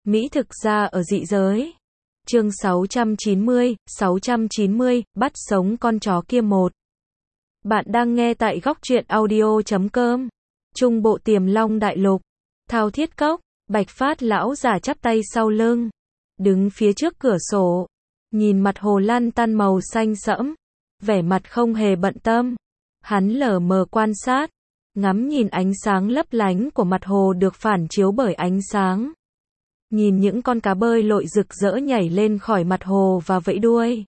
Mỹ thực gia ở dị giới. Chương 690, bắt sống con chó kia 1. Bạn đang nghe tại góc truyện audio.com. Trung bộ Tiềm Long Đại Lục. Thao Thiết Cốc, Bạch Phát lão giả chắp tay sau lưng, đứng phía trước cửa sổ, nhìn mặt hồ lăn tăn màu xanh sẫm, vẻ mặt không hề bận tâm. Hắn lờ mờ quan sát, ngắm nhìn ánh sáng lấp lánh của mặt hồ được phản chiếu bởi ánh sáng. Nhìn những con cá bơi lội rực rỡ nhảy lên khỏi mặt hồ và vẫy đuôi.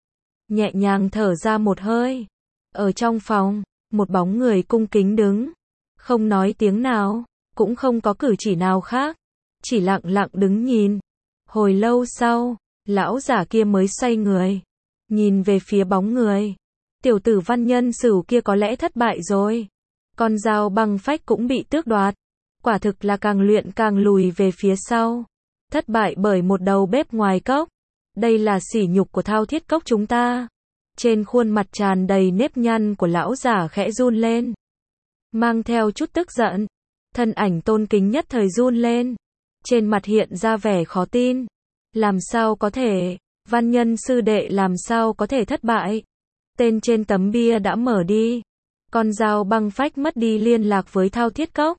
Nhẹ nhàng thở ra một hơi. Ở trong phòng, một bóng người cung kính đứng, không nói tiếng nào, cũng không có cử chỉ nào khác, chỉ lặng lặng đứng nhìn. Hồi lâu sau, lão giả kia mới xoay người, nhìn về phía bóng người. Tiểu tử Văn Nhân Sửu kia có lẽ thất bại rồi. Con dao băng phách cũng bị tước đoạt. Quả thực là càng luyện càng lùi về phía sau. Thất bại bởi một đầu bếp ngoài cốc. Đây là sỉ nhục của Thao Thiết Cốc chúng ta. Trên khuôn mặt tràn đầy nếp nhăn của lão giả khẽ run lên, mang theo chút tức giận. Thân ảnh tôn kính nhất thời run lên, trên mặt hiện ra vẻ khó tin. Làm sao có thể, Văn Nhân sư đệ làm sao có thể thất bại? Tên trên tấm bia đã mở đi. Con dao băng phách mất đi liên lạc với Thao Thiết Cốc.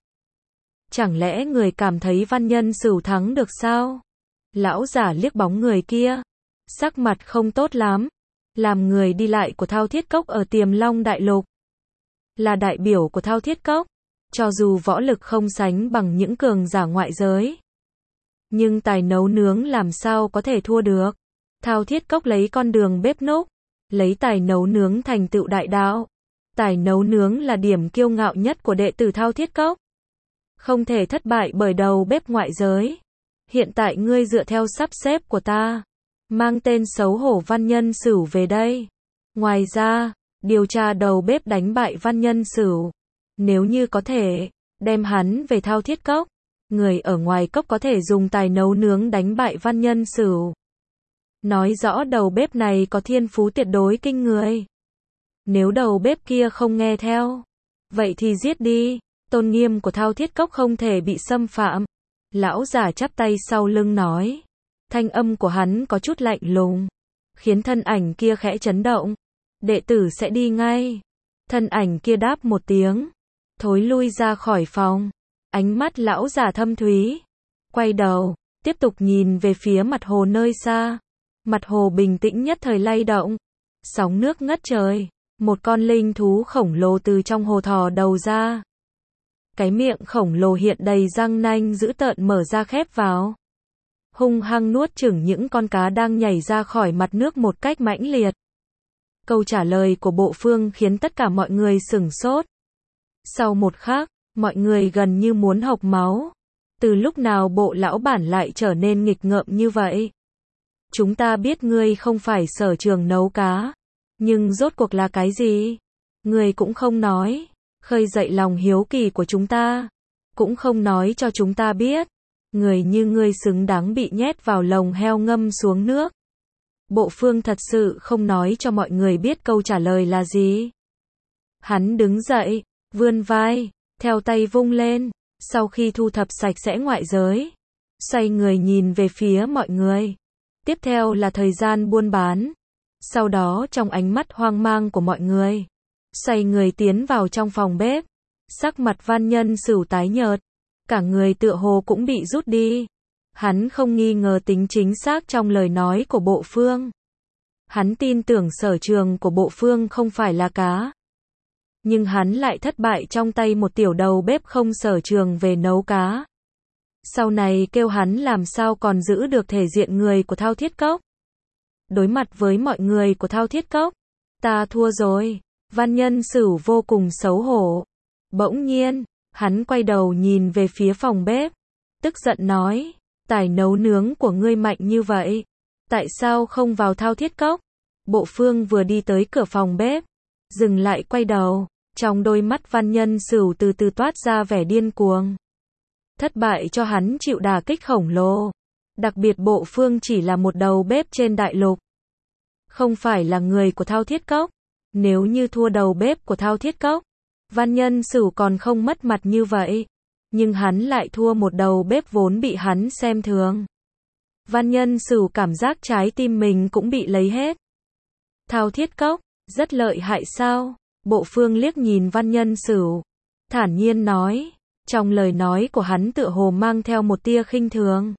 Chẳng lẽ người cảm thấy Văn Nhân Sửu thắng được sao? Lão giả liếc bóng người kia, sắc mặt không tốt lắm. Làm người đi lại của Thao Thiết Cốc ở Tiềm Long Đại Lục, là đại biểu của Thao Thiết Cốc, cho dù võ lực không sánh bằng những cường giả ngoại giới, nhưng tài nấu nướng làm sao có thể thua được. Thao Thiết Cốc lấy con đường bếp núc, lấy tài nấu nướng thành tựu đại đạo. Tài nấu nướng là điểm kiêu ngạo nhất của đệ tử Thao Thiết Cốc, không thể thất bại bởi đầu bếp ngoại giới. Hiện tại ngươi dựa theo sắp xếp của ta, mang tên xấu hổ Văn Nhân Sửu về đây. Ngoài ra, điều tra đầu bếp đánh bại Văn Nhân Sửu. Nếu như có thể, đem hắn về Thao Thiết Cốc. Người ở ngoài cốc có thể dùng tài nấu nướng đánh bại Văn Nhân Sửu, nói rõ đầu bếp này có thiên phú tuyệt đối kinh người. Nếu đầu bếp kia không nghe theo, vậy thì giết đi. Tôn nghiêm của Thao Thiết Cốc không thể bị xâm phạm. Lão giả chắp tay sau lưng nói. Thanh âm của hắn có chút lạnh lùng, khiến thân ảnh kia khẽ chấn động. Đệ tử sẽ đi ngay. Thân ảnh kia đáp một tiếng, thối lui ra khỏi phòng. Ánh mắt lão giả thâm thúy, quay đầu, tiếp tục nhìn về phía mặt hồ nơi xa. Mặt hồ bình tĩnh nhất thời lay động, sóng nước ngất trời. Một con linh thú khổng lồ từ trong hồ thò đầu ra. Cái miệng khổng lồ hiện đầy răng nanh dữ tợn mở ra khép vào, hung hăng nuốt chửng những con cá đang nhảy ra khỏi mặt nước một cách mãnh liệt. Câu trả lời của Bộ Phương khiến tất cả mọi người sửng sốt. Sau một khắc, mọi người gần như muốn hộc máu. Từ lúc nào Bộ lão bản lại trở nên nghịch ngợm như vậy? Chúng ta biết ngươi không phải sở trường nấu cá, nhưng rốt cuộc là cái gì? Ngươi cũng không nói, khơi dậy lòng hiếu kỳ của chúng ta, cũng không nói cho chúng ta biết. Người như ngươi xứng đáng bị nhét vào lồng heo ngâm xuống nước. Bộ Phương thật sự không nói cho mọi người biết câu trả lời là gì. Hắn đứng dậy, vươn vai, theo tay vung lên, sau khi thu thập sạch sẽ ngoại giới, xoay người nhìn về phía mọi người. Tiếp theo là thời gian buôn bán. Sau đó trong ánh mắt hoang mang của mọi người, xoay người tiến vào trong phòng bếp. Sắc mặt Văn Nhân Sửu tái nhợt, cả người tựa hồ cũng bị rút đi. Hắn không nghi ngờ tính chính xác trong lời nói của Bộ Phương. Hắn tin tưởng sở trường của Bộ Phương không phải là cá. Nhưng hắn lại thất bại trong tay một tiểu đầu bếp không sở trường về nấu cá. Sau này kêu hắn làm sao còn giữ được thể diện người của Thao Thiết Cốc. Đối mặt với mọi người của Thao Thiết Cốc, ta thua rồi. Văn Nhân Sửu vô cùng xấu hổ. Bỗng nhiên, hắn quay đầu nhìn về phía phòng bếp, tức giận nói, tài nấu nướng của ngươi mạnh như vậy, tại sao không vào Thao Thiết Cốc? Bộ Phương vừa đi tới cửa phòng bếp, dừng lại quay đầu, trong đôi mắt Văn Nhân Sửu từ từ toát ra vẻ điên cuồng. Thất bại cho hắn chịu đả kích khổng lồ, đặc biệt Bộ Phương chỉ là một đầu bếp trên đại lục, không phải là người của Thao Thiết Cốc. Nếu như thua đầu bếp của Thao Thiết Cốc, Văn Nhân Sửu còn không mất mặt như vậy. Nhưng hắn lại thua một đầu bếp vốn bị hắn xem thường. Văn Nhân Sửu cảm giác trái tim mình cũng bị lấy hết. Thao thiết cốc, rất lợi hại sao? Bộ Phương liếc nhìn Văn Nhân Sửu, thản nhiên nói, trong lời nói của hắn tựa hồ mang theo một tia khinh thường.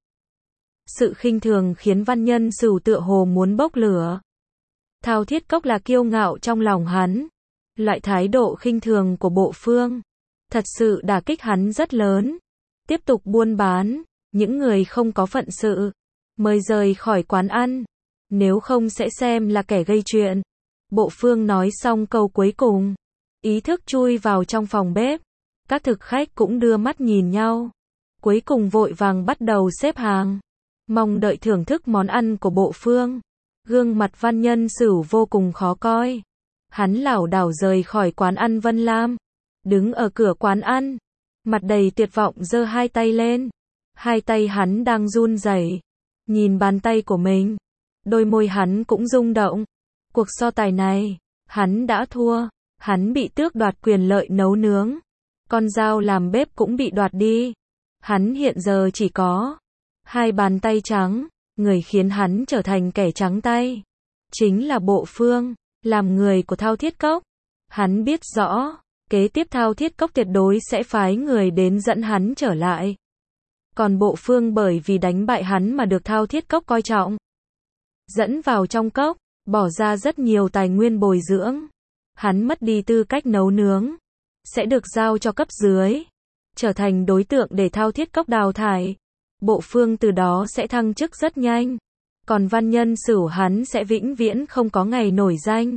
Sự khinh thường khiến Văn Nhân Sửu tựa hồ muốn bốc lửa. Thao thiết cốc là kiêu ngạo trong lòng hắn. Loại thái độ khinh thường của Bộ Phương thật sự đả kích hắn rất lớn. Tiếp tục buôn bán, những người không có phận sự mời rời khỏi quán ăn, nếu không sẽ xem là kẻ gây chuyện. Bộ Phương nói xong câu cuối cùng, ý thức chui vào trong phòng bếp. Các thực khách cũng đưa mắt nhìn nhau, cuối cùng vội vàng bắt đầu xếp hàng, mong đợi thưởng thức món ăn của Bộ Phương. Gương mặt Văn Nhân Sửu vô cùng khó coi. Hắn lảo đảo rời khỏi quán ăn Vân Lam, đứng ở cửa quán ăn, mặt đầy tuyệt vọng giơ hai tay lên. Hai tay hắn đang run rẩy, nhìn bàn tay của mình, đôi môi hắn cũng rung động. Cuộc so tài này, hắn đã thua, hắn bị tước đoạt quyền lợi nấu nướng. Con dao làm bếp cũng bị đoạt đi. Hắn hiện giờ chỉ có hai bàn tay trắng, người khiến hắn trở thành kẻ trắng tay chính là Bộ Phương, làm người của Thao Thiết Cốc. Hắn biết rõ, kế tiếp Thao Thiết Cốc tuyệt đối sẽ phái người đến dẫn hắn trở lại. Còn Bộ Phương bởi vì đánh bại hắn mà được Thao Thiết Cốc coi trọng, dẫn vào trong cốc, bỏ ra rất nhiều tài nguyên bồi dưỡng. Hắn mất đi tư cách nấu nướng, sẽ được giao cho cấp dưới, trở thành đối tượng để Thao Thiết Cốc đào thải. Bộ Phương từ đó sẽ thăng chức rất nhanh. Còn Văn Nhân Sửu hắn sẽ vĩnh viễn không có ngày nổi danh.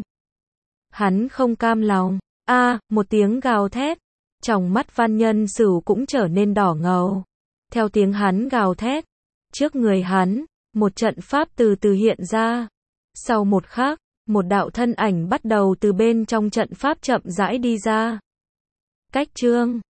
Hắn không cam lòng. Một tiếng gào thét. Trong mắt Văn Nhân Sửu cũng trở nên đỏ ngầu. Theo tiếng hắn gào thét, trước người hắn, một trận pháp từ từ hiện ra. Sau một khắc, một đạo thân ảnh bắt đầu từ bên trong trận pháp chậm rãi đi ra. Cách chương